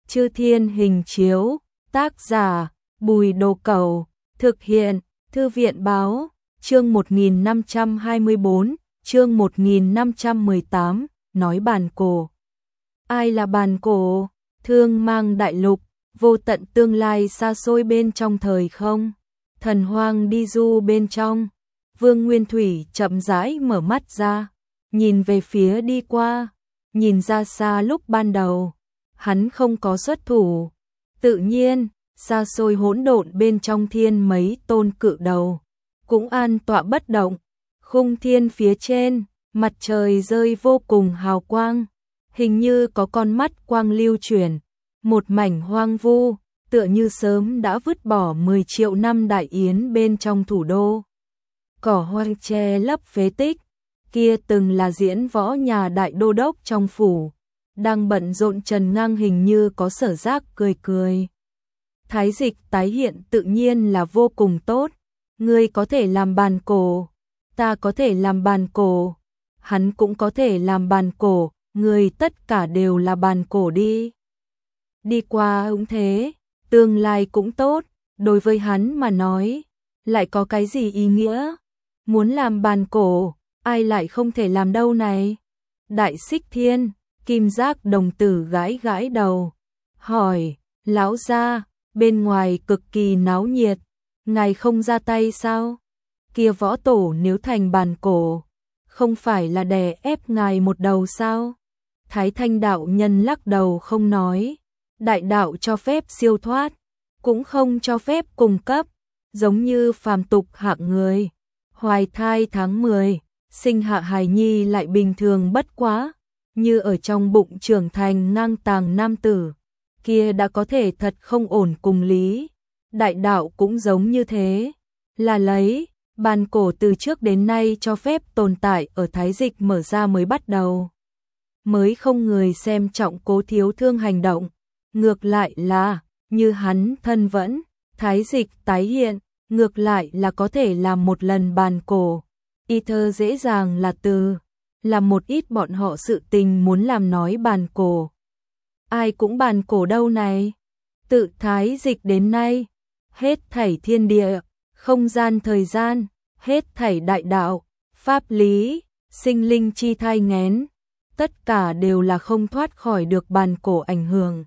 Chư Thiên Hình Chiếu, tác giả Bùi Đồ Cẩu, thực hiện Thư viện Báo, chương 1524, chương 1518, nói bàn cổ. Ai là bàn cổ? Thương mang đại lục, vô tận tương lai xa xôi bên trong thời không, thần hoang đi du bên trong. Vương Nguyên Thủy chậm rãi mở mắt ra, nhìn về phía đi qua, nhìn ra xa lúc ban đầu, hắn không có xuất thủ. Tự nhiên, xa xôi hỗn độn bên trong thiên mấy tôn cự đầu, cũng an tọa bất động. Khung thiên phía trên, mặt trời rơi vô cùng hào quang, hình như có con mắt quang lưu chuyển, một mảnh hoang vu, tựa như sớm đã vứt bỏ 10 triệu năm đại yến bên trong thủ đô. Cỏ hoang che lấp phế tích, kia từng là diễn võ nhà đại đô đốc trong phủ, đang bận rộn Trần Ngang hình như có sở giác cười cười. Thái dịch tái hiện tự nhiên là vô cùng tốt, ngươi có thể làm bàn cổ, ta có thể làm bàn cổ, hắn cũng có thể làm bàn cổ, người tất cả đều là bàn cổ đi. Đi qua cũng thế, tương lai cũng tốt, đối với hắn mà nói, lại có cái gì ý nghĩa? Muốn làm bàn cổ, ai lại không thể làm đâu này? Đại Xích Thiên, Kim Giác đồng tử gãi gãi đầu, hỏi, lão gia, bên ngoài cực kỳ náo nhiệt, ngài không ra tay sao? Kia võ tổ nếu thành bàn cổ, không phải là đè ép ngài một đầu sao? Thái Thanh đạo nhân lắc đầu không nói, đại đạo cho phép siêu thoát, cũng không cho phép cùng cấp, giống như phàm tục hạng người. Hoài thai tháng 10, sinh hạ hài nhi lại bình thường bất quá, như ở trong bụng trưởng thành ngang tàng nam tử, kia đã có thể thật không ổn cùng lý. Đại đạo cũng giống như thế, là lấy bàn cổ từ trước đến nay cho phép tồn tại ở thái dịch mở ra mới bắt đầu. Mới không người xem trọng Cố Thiếu Thương hành động, ngược lại là, như hắn thân vẫn, thái dịch tái hiện, ngược lại là có thể làm một lần bàn cổ. Y thơ dễ dàng là từ, làm một ít bọn họ sự tình muốn làm nói bàn cổ. Ai cũng bàn cổ đâu này, tự thái dịch đến nay, hết thảy thiên địa, không gian thời gian, hết thảy đại đạo, pháp lý, sinh linh chi thai nghén, tất cả đều là không thoát khỏi được bàn cổ ảnh hưởng.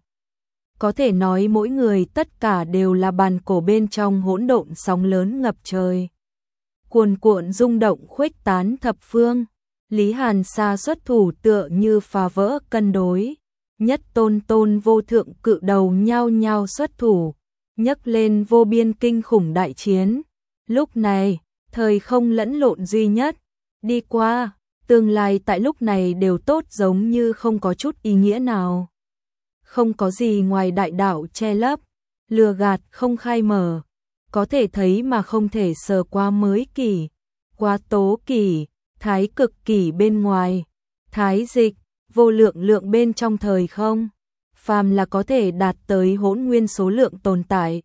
Có thể nói mỗi người tất cả đều là bàn cổ bên trong hỗn độn sóng lớn ngập trời. Cuồn cuộn rung động khuếch tán thập phương, Lý Hàn Sa xuất thủ tựa như phá vỡ cân đối. Nhất tôn vô thượng cự đầu nhao nhao xuất thủ, nhấc lên vô biên kinh khủng đại chiến. Lúc này, thời không lẫn lộn duy nhất, đi qua, tương lai tại lúc này đều tốt giống như không có chút ý nghĩa nào. Không có gì ngoài đại đạo che lấp, lừa gạt không khai mở, có thể thấy mà không thể sờ qua mới kỷ, qua tố kỷ, thái cực kỷ bên ngoài, thái dịch, vô lượng lượng bên trong thời không, phàm là có thể đạt tới hỗn nguyên số lượng tồn tại.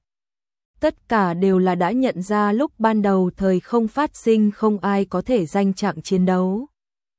Tất cả đều là đã nhận ra lúc ban đầu thời không phát sinh không ai có thể danh trạng chiến đấu.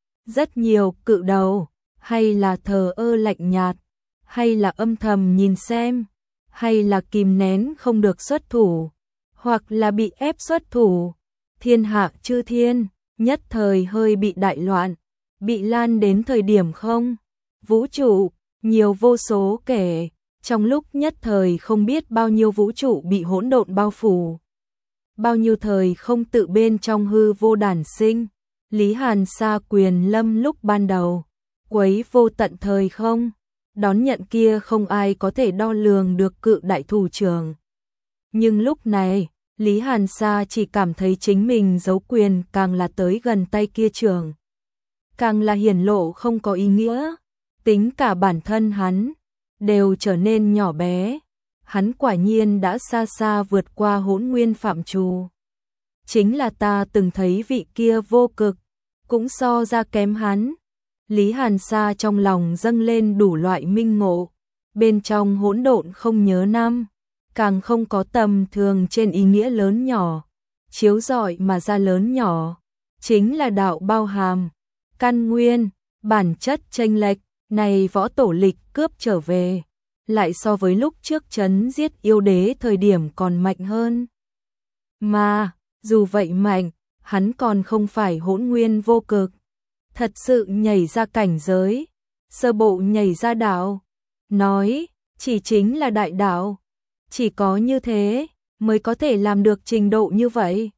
Rất nhiều cự đầu, hay là thờ ơ lạnh nhạt, hay là âm thầm nhìn xem, hay là kìm nén không được xuất thủ, hoặc là bị ép xuất thủ. Thiên hạ chư thiên, nhất thời hơi bị đại loạn, bị lan đến thời điểm không. Vũ trụ, nhiều vô số kể, trong lúc nhất thời không biết bao nhiêu vũ trụ bị hỗn độn bao phủ. Bao nhiêu thời không tự bên trong hư vô đản sinh, Lý Hàn Sa quyền lâm lúc ban đầu, quấy vô tận thời không, đón nhận kia không ai có thể đo lường được cự đại thủ trưởng. Nhưng lúc này, Lý Hàn Sa chỉ cảm thấy chính mình giấu quyền càng là tới gần tay kia trưởng, càng là hiển lộ không có ý nghĩa, tính cả bản thân hắn đều trở nên nhỏ bé. Hắn quả nhiên đã xa xa vượt qua hỗn nguyên phạm trù. Chính là ta từng thấy vị kia vô cực, cũng so ra kém hắn. Lý Hàn Sa trong lòng dâng lên đủ loại minh ngộ, bên trong hỗn độn không nhớ năm, càng không có tầm thường trên ý nghĩa lớn nhỏ, chiếu rọi mà ra lớn nhỏ, chính là đạo bao hàm, căn nguyên, bản chất chênh lệch, này võ tổ lịch cướp trở về, lại so với lúc trước chấn giết yêu đế thời điểm còn mạnh hơn. Mà, dù vậy mạnh, hắn còn không phải hỗn nguyên vô cực. Thật sự nhảy ra cảnh giới, sơ bộ nhảy ra đạo. Nói, chỉ chính là đại đạo. Chỉ có như thế, mới có thể làm được trình độ như vậy.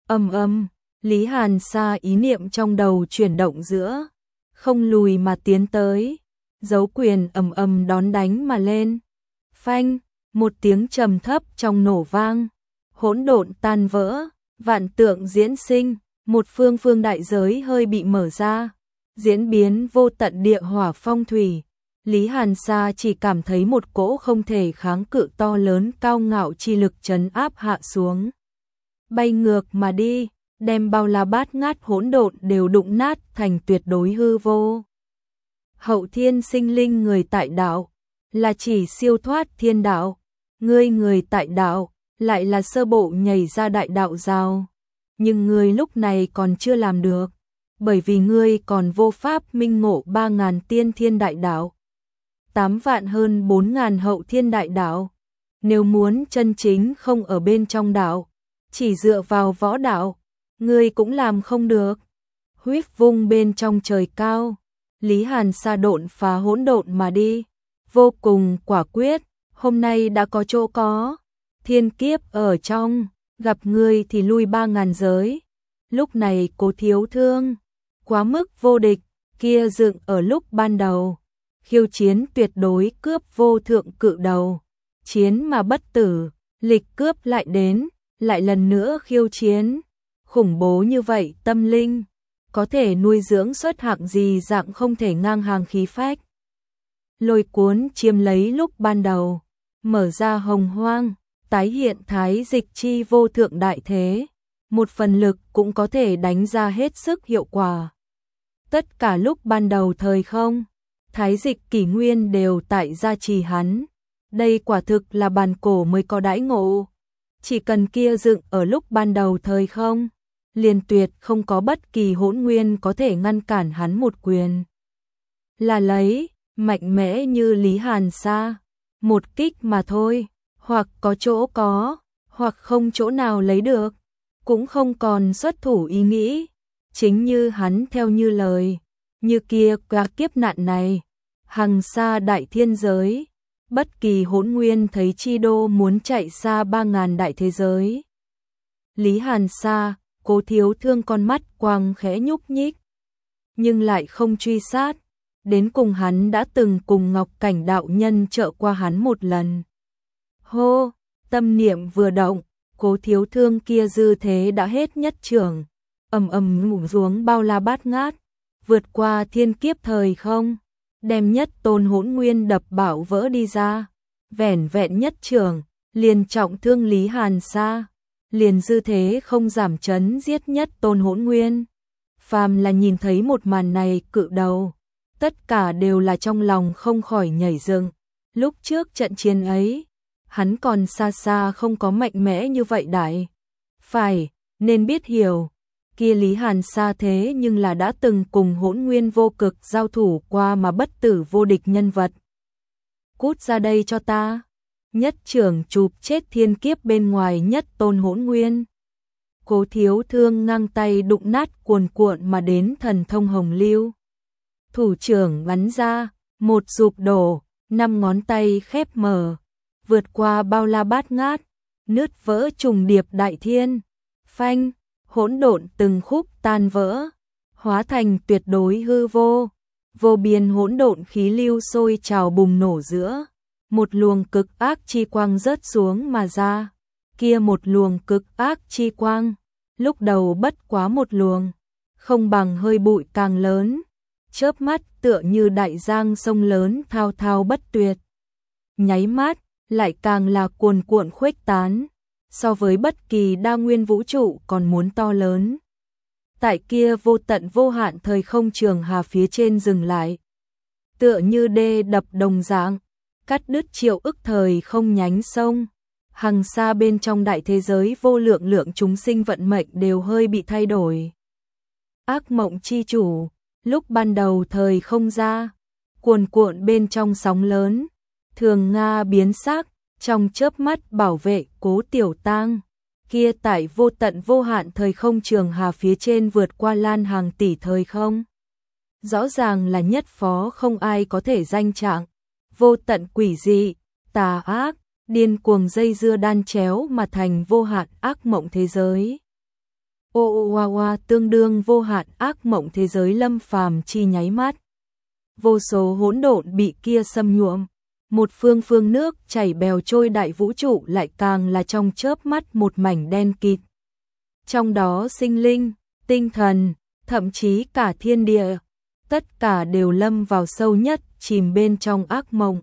Lý Hàn Sa ý niệm trong đầu chuyển động giữa, không lùi mà tiến tới, dấu quyền đón đánh mà lên. Phanh, một tiếng trầm thấp trong nổ vang, hỗn độn tan vỡ, vạn tượng diễn sinh, một phương đại giới hơi bị mở ra, diễn biến vô tận địa hỏa phong thủy. Lý Hàn Sa chỉ cảm thấy một cỗ không thể kháng cự to lớn cao ngạo chi lực trấn áp hạ xuống. Bay ngược mà đi, đem bao la bát ngát hỗn độn đều đụng nát thành tuyệt đối hư vô. Hậu thiên sinh linh người tại đạo, là chỉ siêu thoát thiên đạo, người tại đạo, lại là sơ bộ nhảy ra đại đạo giao. Nhưng ngươi lúc này còn chưa làm được, bởi vì ngươi còn vô pháp minh ngộ 3.000 tiên thiên đại đạo, 8 vạn hơn 4.000 hậu thiên đại đạo. Nếu muốn chân chính không ở bên trong đạo, chỉ dựa vào võ đạo, ngươi cũng làm không được. Huyết vung bên trong trời cao, Lý Hàn Sa độn phá hỗn độn mà đi, vô cùng quả quyết, hôm nay đã có chỗ có, thiên kiếp ở trong, gặp ngươi thì lui 3.000 giới. Lúc này Cố Thiếu Thương, quá mức vô địch, kia dựng ở lúc ban đầu, khiêu chiến tuyệt đối cướp vô thượng cự đầu, chiến mà bất tử, lịch cướp lại đến, lại lần nữa khiêu chiến, khủng bố như vậy tâm linh, có thể nuôi dưỡng xuất hạng gì dạng không thể ngang hàng khí phách. Lôi cuốn chiếm lấy lúc ban đầu, mở ra hồng hoang, tái hiện thái dịch chi vô thượng đại thế, một phần lực cũng có thể đánh ra hết sức hiệu quả. Tất cả lúc ban đầu thời không, thái dịch kỷ nguyên đều tại gia trì hắn, đây quả thực là bàn cổ mới có đãi ngộ. Chỉ cần kia dựng ở lúc ban đầu thời không, liền tuyệt không có bất kỳ hỗn nguyên có thể ngăn cản hắn một quyền. Là lấy, mạnh mẽ như Lý Hàn Sa, một kích mà thôi, hoặc có chỗ có, hoặc không chỗ nào lấy được, cũng không còn xuất thủ ý nghĩ. Chính như hắn theo như lời, như kia cả kiếp nạn này, hằng xa đại thiên giới, bất kỳ hỗn nguyên thấy chi đô muốn chạy xa 3.000 đại thế giới. Lý Hàn Sa, Cố Thiếu Thương con mắt quang khẽ nhúc nhích, nhưng lại không truy sát, đến cùng hắn đã từng cùng Ngọc Cảnh đạo nhân trợ qua hắn một lần. Hô, tâm niệm vừa động, Cố Thiếu Thương kia dư thế đã hết nhất trưởng, ngủ xuống bao la bát ngát, vượt qua thiên kiếp thời không, đem nhất tôn hỗn nguyên đập bảo vỡ đi ra, vẻn vẹn nhất trưởng, liền trọng thương Lý Hàn Sa, liền dư thế không giảm chấn giết nhất tôn hỗn nguyên. Phàm là nhìn thấy một màn này cự đầu, tất cả đều là trong lòng không khỏi nhảy dựng. Lúc trước trận chiến ấy, hắn còn xa xa không có mạnh mẽ như vậy đại. Phải, nên biết hiểu, kia Lý Hàn Sa thế nhưng là đã từng cùng hỗn nguyên vô cực giao thủ qua mà bất tử vô địch nhân vật. Cút ra đây cho ta. Nhất trưởng chụp chết thiên kiếp bên ngoài nhất tôn hỗn nguyên. Cố Thiếu Thương ngang tay đụng nát cuồn cuộn mà đến thần thông hồng lưu. Thủ trưởng bắn ra, một rụp đổ, 5 ngón tay khép mở, vượt qua bao la bát ngát, nứt vỡ trùng điệp đại thiên. Phanh, hỗn độn từng khúc tan vỡ, hóa thành tuyệt đối hư vô. Vô biên hỗn độn khí lưu sôi trào bùng nổ giữa, một luồng cực ác chi quang rớt xuống mà ra. Kia một luồng cực ác chi quang, lúc đầu bất quá một luồng, không bằng hơi bụi càng lớn, chớp mắt tựa như đại giang sông lớn thao thao bất tuyệt. Nháy mắt, lại càng là cuồn cuộn khuếch tán, so với bất kỳ đa nguyên vũ trụ còn muốn to lớn. Tại kia vô tận vô hạn thời không trường hà phía trên dừng lại, tựa như đê đập đồng dạng, cắt đứt triệu ức thời không nhánh sông. Hằng xa bên trong đại thế giới vô lượng lượng chúng sinh vận mệnh đều hơi bị thay đổi. Ác mộng chi chủ, lúc ban đầu thời không ra, cuồn cuộn bên trong sóng lớn, Thường Nga biến sắc, trong chớp mắt bảo vệ Cố Tiểu Tang. Kia tại vô tận vô hạn thời không trường hà phía trên vượt qua lan hàng tỷ thời không. Rõ ràng là nhất phó không ai có thể danh trạng, vô tận quỷ dị, tà ác, điên cuồng dây dưa đan chéo mà thành vô hạn ác mộng thế giới. Oawa tương đương vô hạn ác mộng thế giới Lâm Phàm chi nháy mắt. Vô số hỗn độn bị kia xâm nhuộm, một phương phương nước chảy bèo trôi đại vũ trụ lại càng là trong chớp mắt một mảnh đen kịt. Trong đó sinh linh, tinh thần, thậm chí cả thiên địa, tất cả đều lâm vào sâu nhất, chìm bên trong ác mộng.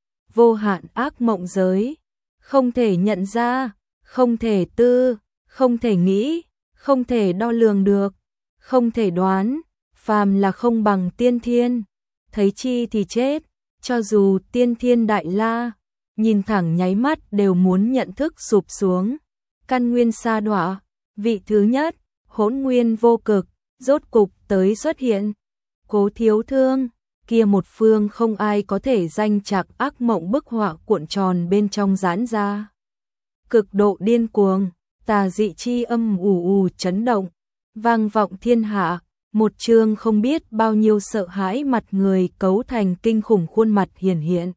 Vô hạn ác mộng giới, không thể nhận ra, không thể tư, không thể nghĩ, không thể đo lường được, không thể đoán, phàm là không bằng tiên thiên, thấy chi thì chết, cho dù tiên thiên đại la, nhìn thẳng nháy mắt đều muốn nhận thức sụp xuống. Căn nguyên sa đọa, vị thứ nhất, hỗn nguyên vô cực, rốt cục tới xuất hiện. Cố Thiếu Thương, kia một phương không ai có thể danh trạc ác mộng bức họa cuộn tròn bên trong giãn ra. Cực độ điên cuồng, tà dị chi âm ù chấn động, vang vọng thiên hạ, một chương không biết bao nhiêu sợ hãi mặt người cấu thành kinh khủng khuôn mặt hiển hiện.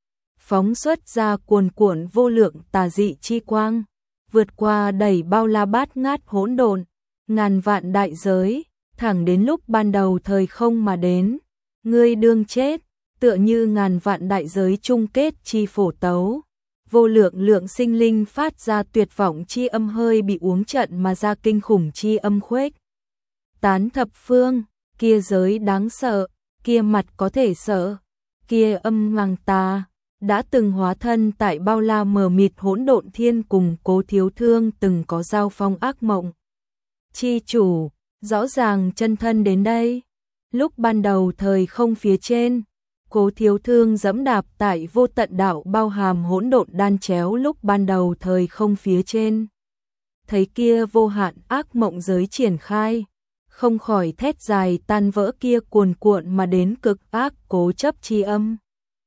Phóng xuất ra cuồn cuộn vô lượng tà dị chi quang, vượt qua đầy bao la bát ngát hỗn độn, ngàn vạn đại giới, thẳng đến lúc ban đầu thời không mà đến. Ngươi đương chết, tựa như ngàn vạn đại giới chung kết chi phổ tấu. Vô lượng lượng sinh linh phát ra tuyệt vọng chi âm hơi bị uống trận mà ra kinh khủng chi âm khuếch tán thập phương, kia giới đáng sợ, kia mặt có thể sợ, kia âm ngang tà, đã từng hóa thân tại bao la mờ mịt hỗn độn thiên cùng Cố Thiếu Thương từng có giao phong ác mộng. Chi chủ, rõ ràng chân thân đến đây. Lúc ban đầu thời không phía trên, Cố Thiếu Thương dẫm đạp tại vô tận đạo bao hàm hỗn độn đan chéo lúc ban đầu thời không phía trên. Thấy kia vô hạn ác mộng giới triển khai, không khỏi thét dài tan vỡ kia cuồn cuộn mà đến cực ác cố chấp chi âm.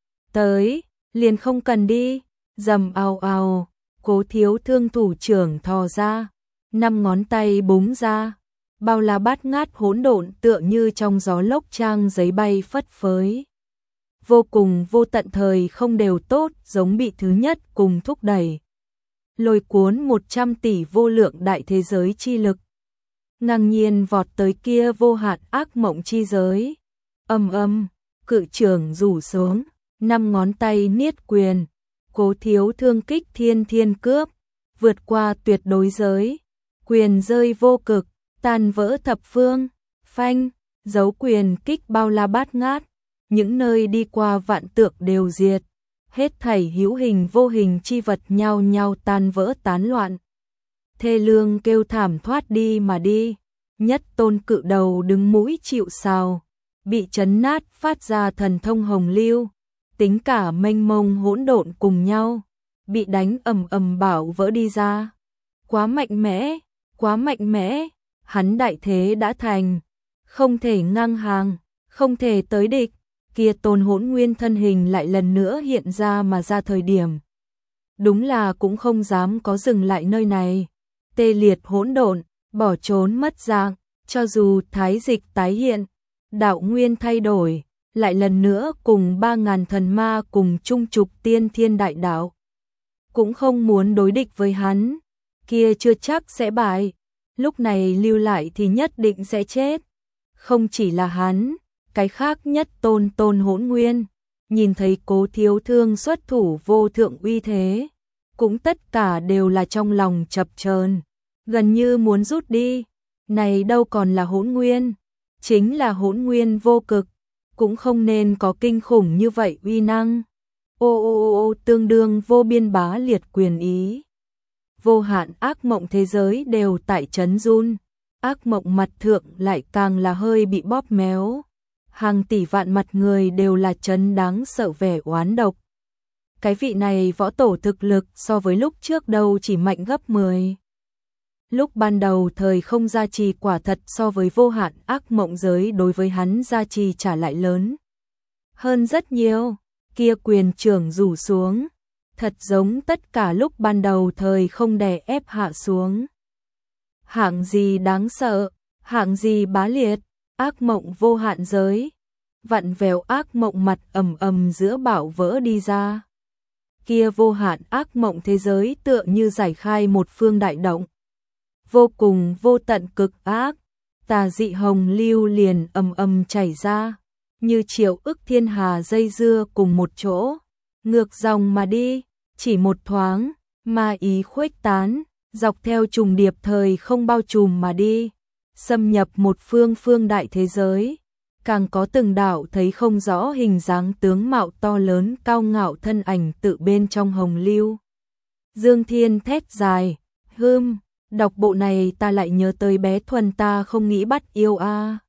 Tới, liền không cần đi, rầm ào ào, Cố Thiếu Thương thủ trưởng thò ra, 5 ngón tay búng ra, bao la bát ngát hỗn độn tựa như trong gió lốc trang giấy bay phất phới. Vô cùng vô tận thời không đều tốt giống bị thứ nhất cùng thúc đẩy. Lôi cuốn 100 tỷ vô lượng đại thế giới chi lực. Ngang nhiên vọt tới kia vô hạn ác mộng chi giới. Cự trưởng rủ xuống, 5 ngón tay niết quyền. Cố Thiếu Thương kích thiên thiên cướp, vượt qua tuyệt đối giới. Quyền rơi vô cực, tan vỡ thập phương, phanh, dấu quyền kích bao la bát ngát. Những nơi đi qua vạn tượng đều diệt, hết thảy hữu hình vô hình chi vật nhau nhau tan vỡ tán loạn. Thê lương kêu thảm thoát đi mà đi, nhất tôn cự đầu đứng mũi chịu sào, bị chấn nát phát ra thần thông hồng lưu, tính cả mênh mông hỗn độn cùng nhau, bị đánh ầm bảo vỡ đi ra. Quá mạnh mẽ, hắn đại thế đã thành, không thể ngang hàng, không thể tới địch. Kia tôn hỗn nguyên thân hình lại lần nữa hiện ra mà ra thời điểm. Đúng là cũng không dám có dừng lại nơi này. Tê liệt hỗn độn, bỏ trốn mất dạng, cho dù thái dịch tái hiện, đạo nguyên thay đổi, lại lần nữa cùng 3.000 thần ma cùng chung trục tiên thiên đại đạo. Cũng không muốn đối địch với hắn, kia chưa chắc sẽ bại, lúc này lưu lại thì nhất định sẽ chết. Không chỉ là hắn, cái khác nhất tôn hỗn nguyên, nhìn thấy Cố Thiếu Thương xuất thủ vô thượng uy thế, cũng tất cả đều là trong lòng chập chờn, gần như muốn rút đi. Này đâu còn là hỗn nguyên, chính là hỗn nguyên vô cực, cũng không nên có kinh khủng như vậy uy năng. Tương đương vô biên bá liệt quyền ý. Vô hạn ác mộng thế giới đều tại chấn run, ác mộng mặt thượng lại càng là hơi bị bóp méo. Hàng tỷ vạn mặt người đều là chấn đáng sợ vẻ oán độc. Cái vị này võ tổ thực lực so với lúc trước đâu chỉ mạnh gấp 10. Lúc ban đầu thời không gia trì quả thật so với vô hạn ác mộng giới đối với hắn gia trì trả lại lớn hơn rất nhiều. kia quyền trưởng rủ xuống, thật giống tất cả lúc ban đầu thời không đè ép hạ xuống. Hạng gì đáng sợ, hạng gì bá liệt, ác mộng vô hạn giới. Vặn vẹo ác mộng mặt ầm ầm giữa bão vỡ đi ra. Kia vô hạn ác mộng thế giới tựa như giải khai một phương đại động. Vô cùng vô tận cực ác, tà dị hồng lưu liền ầm ầm chảy ra, như triệu ức thiên hà dây dưa cùng một chỗ, ngược dòng mà đi, chỉ một thoáng, ma ý khuếch tán, dọc theo trùng điệp thời không bao trùm mà đi, xâm nhập một phương đại thế giới. Càng có từng đạo thấy không rõ hình dáng tướng mạo to lớn cao ngạo thân ảnh tự bên trong hồng lưu. Dương Thiên thét dài, đọc bộ này ta lại nhớ tới bé Thuần ta không nghĩ bắt yêu a.